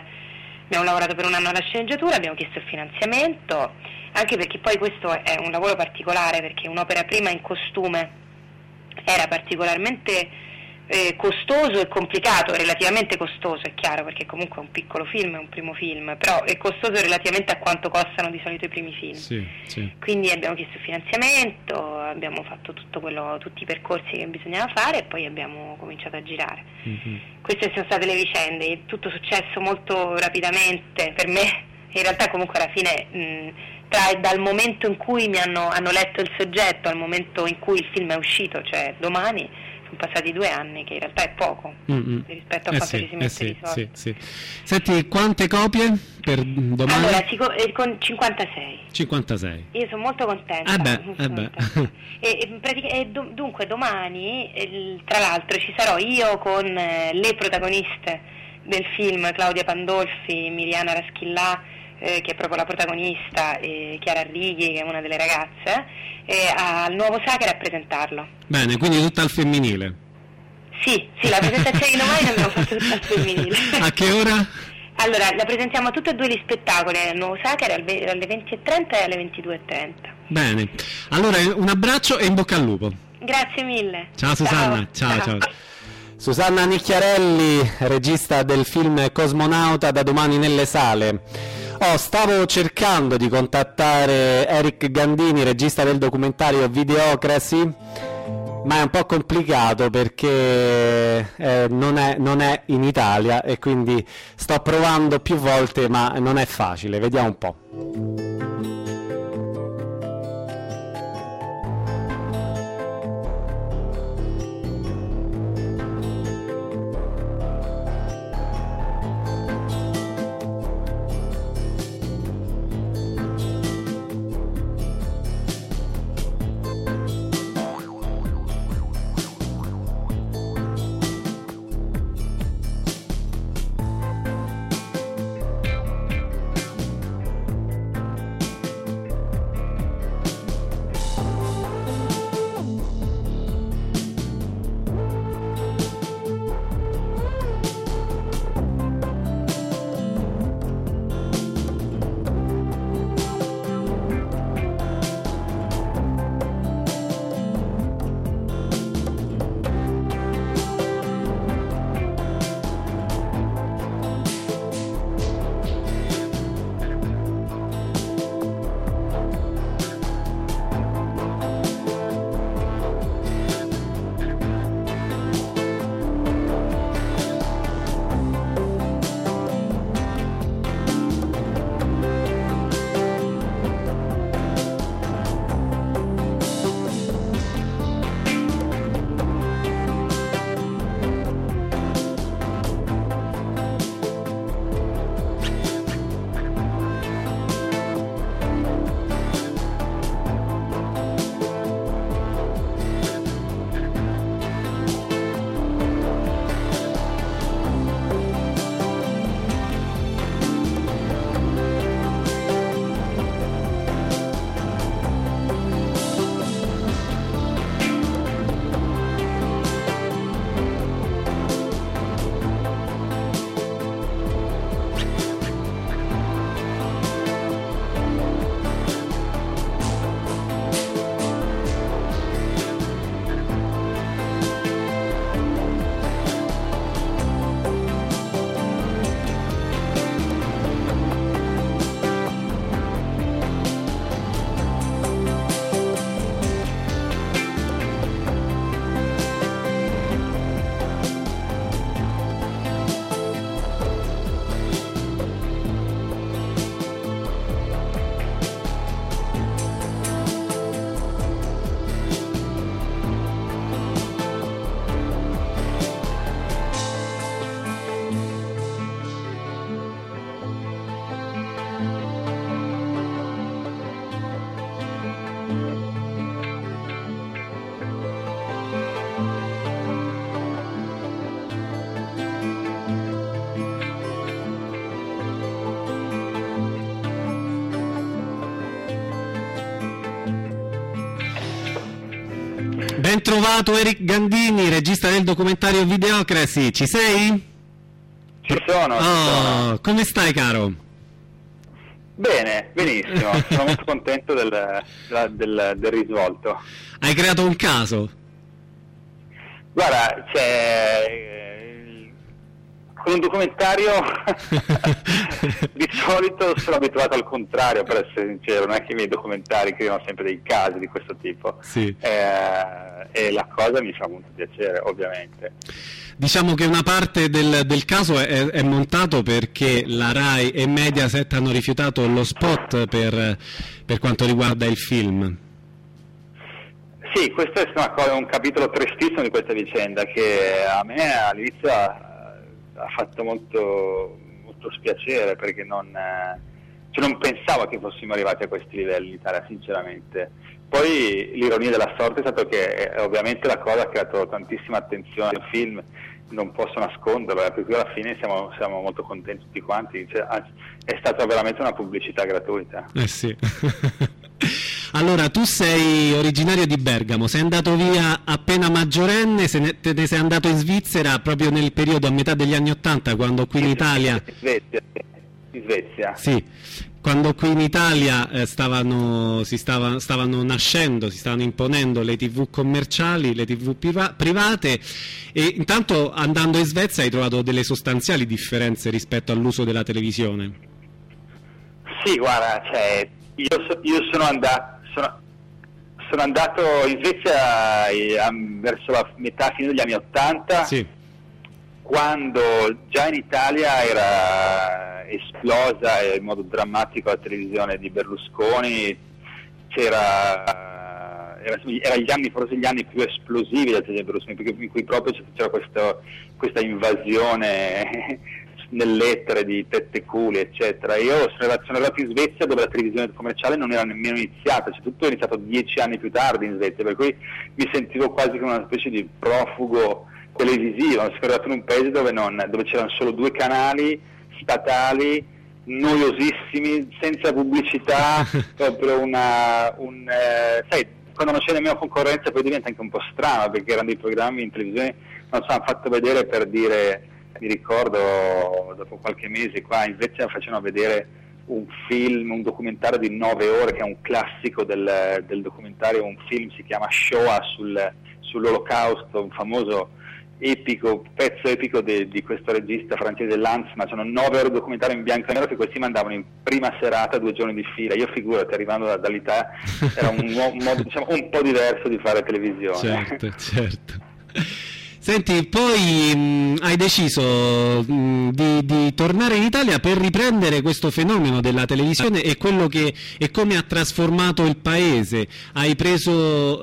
per un anno alla sceneggiatura, abbiamo chiesto il finanziamento, anche perché poi questo è un lavoro particolare, perché un'opera prima in costume era particolarmente costoso e complicato, relativamente costoso, è chiaro, perché comunque è un piccolo film, è un primo film, però è costoso relativamente a quanto costano di solito i primi film. Sì. Quindi abbiamo chiesto il finanziamento, abbiamo fatto tutti i percorsi che bisognava fare, e poi abbiamo cominciato a girare. Queste sono state le vicende, tutto successo molto rapidamente per me. In realtà comunque alla fine dal momento in cui mi hanno letto il soggetto al momento in cui il film è uscito, cioè domani, sono passati 2 anni, che in realtà è poco rispetto a quanto ci si mette di solito. Sì. Senti, quante copie per domani? Allora, con 56. 56. Io sono molto contenta. Dunque domani, tra l'altro, ci sarò io con le protagoniste del film, Claudia Pandolfi, Miriana Raschillà, che è proprio la protagonista, e Chiara Righi, che è una delle ragazze, al Nuovo Sacra a presentarlo. Bene, quindi tutta al femminile. Sì, la presentazione di domani l'abbiamo fatta tutta al femminile. A che ora? Allora, la presentiamo tutti e 2 gli spettacoli al Nuovo Sacra alle 20:30 e alle 22:30. Bene, allora un abbraccio e in bocca al lupo. Grazie mille. Ciao Susanna, ciao. Susanna Nicchiarelli, regista del film Cosmonauta, da domani nelle sale. Stavo cercando di contattare Eric Gandini, regista del documentario Videocracy, ma è un po' complicato perché non è in Italia, e quindi sto provando più volte, ma non è facile. Vediamo un po'. Ben trovato Eric Gandini, regista del documentario Videocracy. Ci sei? Ci sono. Come stai, caro? Bene, benissimo. Sono molto contento del risvolto. Hai creato un caso? Guarda, con un documentario di solito sono abituato al contrario, per essere sincero, non è che i miei documentari creano sempre dei casi di questo tipo. Sì. E la cosa mi fa molto piacere, ovviamente. Diciamo che una parte del caso è montato perché la Rai e Mediaset hanno rifiutato lo spot per quanto riguarda il film. Sì, questo è un capitolo tristissimo di questa vicenda che a me all'inizio ha fatto molto, molto spiacere, perché non pensavo che fossimo arrivati a questi livelli in Italia, sinceramente. Poi l'ironia della sorte è stato che ovviamente la cosa ha creato tantissima attenzione al film, non posso nasconderlo, per cui alla fine siamo molto contenti tutti quanti, è stata veramente una pubblicità gratuita. Sì. Allora, tu sei originario di Bergamo, sei andato via appena maggiorenne, te ne sei andato in Svizzera proprio nel periodo a metà degli anni '80, quando qui in Italia... In Svezia. Sì, quando qui in Italia stavano nascendo, si stavano imponendo le TV commerciali, le TV private, e intanto andando in Svezia hai trovato delle sostanziali differenze rispetto all'uso della televisione. Sì, guarda, io sono andato in Svezia verso la fine degli anni '80, sì, quando già in Italia era esplosa in modo drammatico la televisione di Berlusconi, era forse gli anni più esplosivi della televisione di Berlusconi, perché in cui proprio c'era questa invasione nell'etere di tette culi, eccetera. Io sono arrivato in Svezia dove la televisione commerciale non era nemmeno iniziata, tutto è iniziato 10 anni più tardi in Svezia, per cui mi sentivo quasi come una specie di profugo televisivo. Sono arrivato in un paese dove c'erano solo 2 canali statali, noiosissimi, senza pubblicità, proprio sai, quando non c'è nemmeno concorrenza poi diventa anche un po' strano, perché erano dei programmi in televisione, non so, hanno fatto vedere, per dire, mi ricordo dopo qualche mese qua in Svezia facevano vedere un documentario di 9 ore che è un classico del documentario, un film si chiama Shoah sull'Olocausto, un famoso pezzo epico di questo regista francese Lanz, ma sono 9 ore di documentario in bianco e nero che questi mandavano in prima serata 2 giorni di fila. Io figurati, arrivando dall'Italia era un modo, diciamo, un po' diverso di fare televisione. Certo. Senti, poi hai deciso di tornare in Italia per riprendere questo fenomeno della televisione e come ha trasformato il paese. Hai preso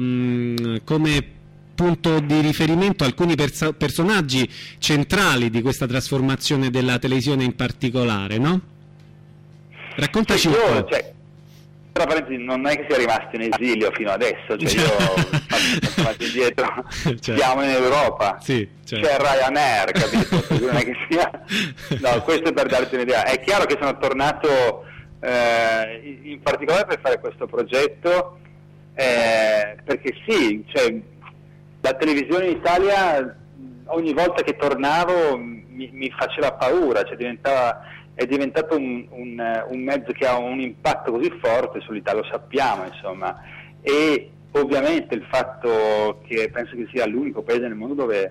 come punto di riferimento alcuni personaggi centrali di questa trasformazione della televisione in particolare, no? Raccontaci un po'. Tra parentesi, non è che sia rimasto in esilio fino adesso, io faccio indietro, certo. Siamo in Europa, sì, certo. C'è Ryanair, capito? Non è che sia... No, questo è per darti un'idea. È chiaro che sono tornato in particolare per fare questo progetto, perché sì, la televisione in Italia ogni volta che tornavo mi faceva paura, è diventato un mezzo che ha un impatto così forte sull'Italia, lo sappiamo, insomma, e ovviamente il fatto che penso che sia l'unico paese nel mondo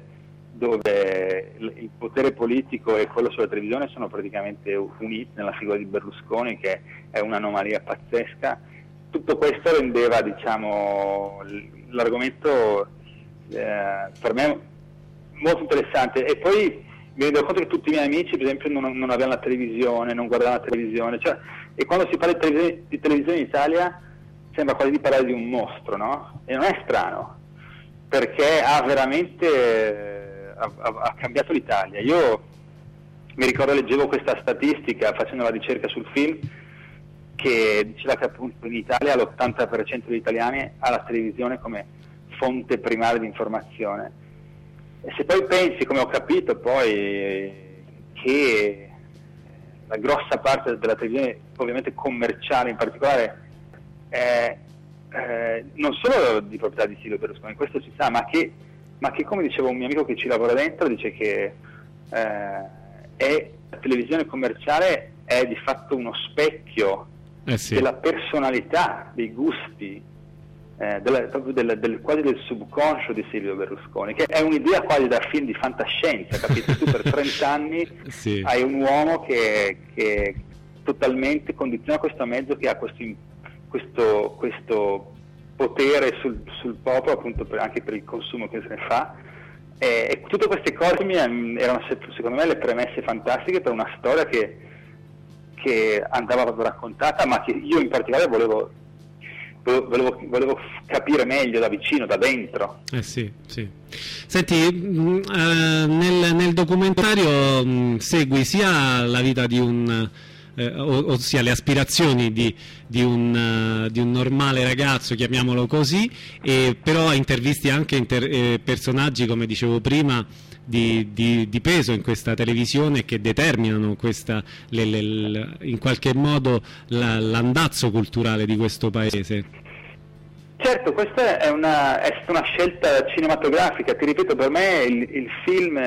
dove il potere politico e quello sulla televisione sono praticamente uniti nella figura di Berlusconi, che è un'anomalia pazzesca. Tutto questo rendeva, diciamo, l'argomento per me molto interessante, e poi mi rendo conto che tutti i miei amici, per esempio, non avevano la televisione, non guardavano la televisione, e quando si parla di televisione in Italia sembra quasi di parlare di un mostro, no? E non è strano, perché ha veramente ha cambiato l'Italia. Io mi ricordo, leggevo questa statistica facendo la ricerca sul film, che diceva che appunto in Italia l'80% degli italiani ha la televisione come fonte primaria di informazione. E se poi pensi, come ho capito poi, che la grossa parte della televisione, ovviamente commerciale in particolare, non solo di proprietà di Silvio Berlusconi, questo si sa, ma che come diceva un mio amico che ci lavora dentro, dice che la televisione commerciale è di fatto uno specchio della personalità, dei gusti, quasi del subconscio di Silvio Berlusconi, che è un'idea quasi da film di fantascienza, capito? Tu per 30 anni hai un uomo che totalmente condiziona questo mezzo, che ha questo potere sul popolo, appunto anche per il consumo che se ne fa, e tutte queste cose erano secondo me le premesse fantastiche per una storia che andava proprio raccontata, ma che io in particolare volevo capire meglio da vicino, da dentro. Sì. Senti, nel documentario segui sia la vita di un ossia le aspirazioni di un normale ragazzo, chiamiamolo così, però intervisti anche personaggi, come dicevo prima, di peso in questa televisione, che determinano in qualche modo l'andazzo culturale di questo paese. Certo, questa è stata una scelta cinematografica, ti ripeto, per me il film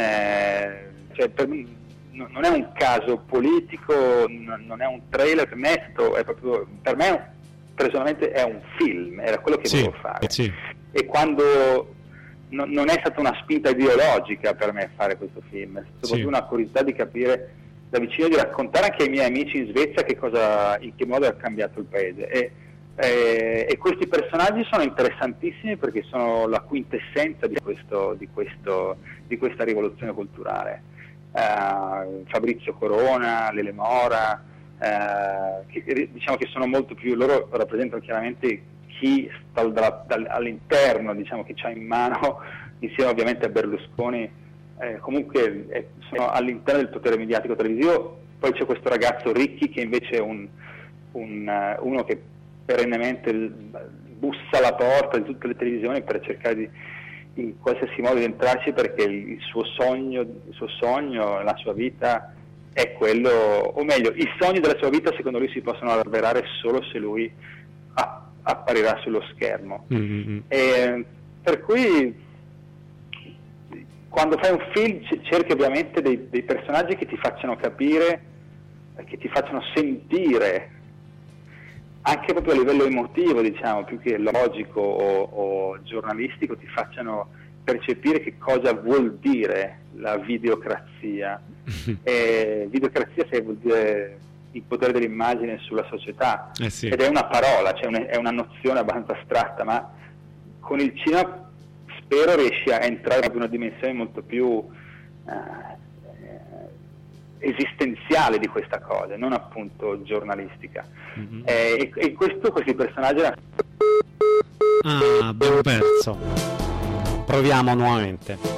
non è un caso politico, non è un trailer, per me personalmente è un film, era quello che volevo fare. E quando non è stata una spinta ideologica per me fare questo film, è stata proprio una curiosità di capire da vicino, di raccontare anche ai miei amici in Svezia in che modo è cambiato il paese. E questi personaggi sono interessantissimi perché sono la quintessenza di questa rivoluzione culturale. Fabrizio Corona, Lele Mora, diciamo che sono molto più, loro rappresentano chiaramente chi sta all'interno, diciamo, che c'ha in mano, insieme ovviamente a Berlusconi, comunque sono all'interno del potere mediatico televisivo. Poi c'è questo ragazzo Ricchi, che invece è uno che perennemente bussa alla porta di tutte le televisioni per cercare in qualsiasi modo di entrarci, perché il suo sogno, la sua vita è quello, o meglio, i sogni della sua vita secondo lui si possono avverare solo se lui apparirà sullo schermo. E per cui quando fai un film cerchi ovviamente dei personaggi che ti facciano capire, che ti facciano sentire anche proprio a livello emotivo, diciamo, più che logico o giornalistico, ti facciano percepire che cosa vuol dire la videocrazia. Videocrazia vuol dire il potere dell'immagine sulla società, ed è una parola, è una nozione abbastanza astratta, ma con il cinema spero riesci a entrare in una dimensione molto più esistenziale di questa cosa, non appunto giornalistica. E questi personaggi abbiamo perso. Proviamo nuovamente.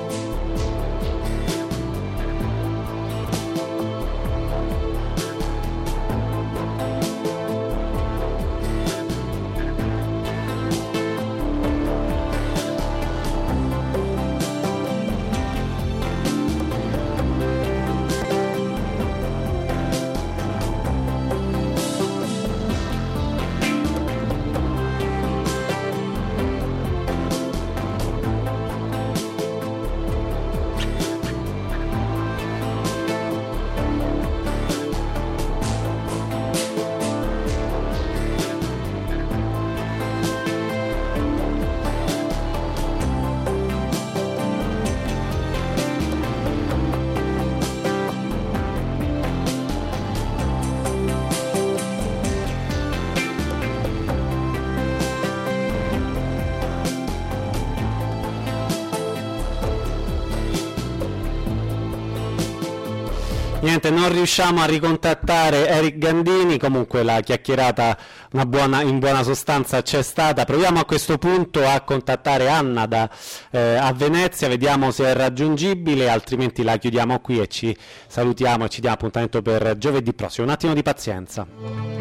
Niente, non riusciamo a ricontattare Eric Gandini, comunque la chiacchierata in buona sostanza c'è stata. Proviamo a questo punto a contattare Anna a Venezia, vediamo se è raggiungibile, altrimenti la chiudiamo qui e ci salutiamo e ci diamo appuntamento per giovedì prossimo. Un attimo di pazienza.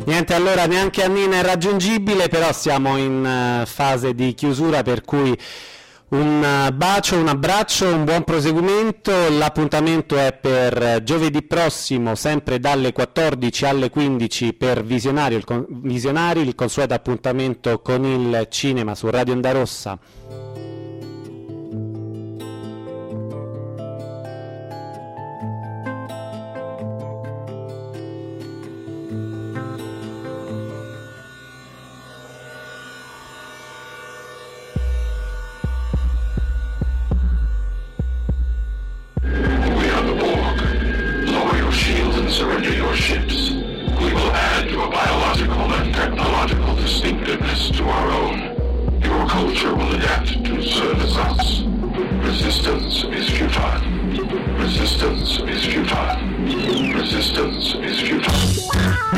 Niente, allora neanche Annina è raggiungibile, però siamo in fase di chiusura, per cui un bacio, un abbraccio, un buon proseguimento. L'appuntamento è per giovedì prossimo, sempre dalle 14 alle 15 per Visionari, il consueto appuntamento con il cinema su Radio Onda Rossa. Surrender your ships. We will add your biological and technological distinctiveness to our own. Your culture will adapt to service us. Resistance is futile. Resistance is futile. Resistance is futile.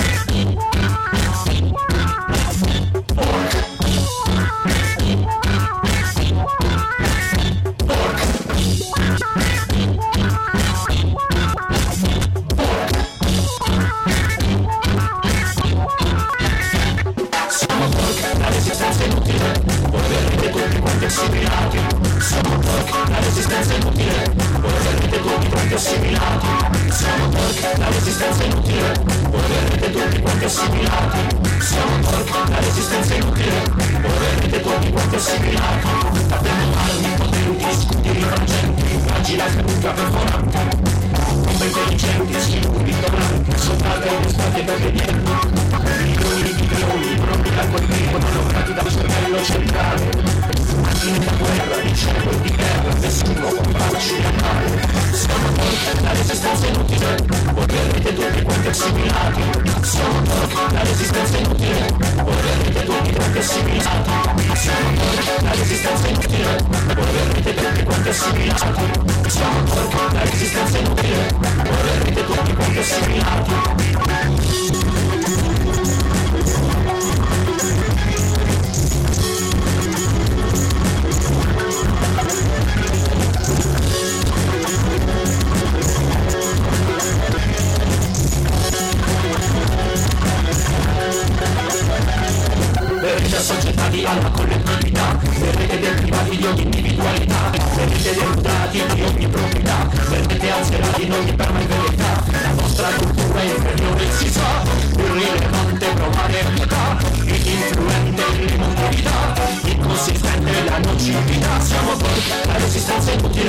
Assimilati, siamo Borg, la resistenza è inutile, voi verrete tutti quanti assimilati, siamo Borg, la resistenza è inutile, voi verrete tutti quanti assimilati, siamo Borg, la resistenza è inutile, voi verrete tutti quanti assimilati, abbiamo armi potenti, scudi rifrangenti, fragili caduta perforante, bombe intelligenti, schifuri ignoranti, soldati arrestati e obbedienti, milioni di milioni, pronti da quel tipo, bloccati dal cervello centrale. Macchine da guerra, di cielo e di guerra, nessuno combaci a male. Siamo Borg, la resistenza è inutile, voi verrete tutti quanti assimilati. Siamo Borg, la resistenza è inutile, voi verrete tutti quanti assimilati. Siamo Borg, la resistenza è inutile, voi verrete tutti quanti assimilati. Siamo Borg, la resistenza è inutile, voi verrete tutti quanti assimilati. Verrete assoggettati alla collettività, verrete deprivati di ogni individualità, verrete derubati di ogni proprietà, verrete azzerati in ogni permanenza. La vostra cultura è inferiore, si sa, irrilevante provare pietà, influente l'immunità, inconsistente la nocività. Siamo Borg, la resistenza è inutile,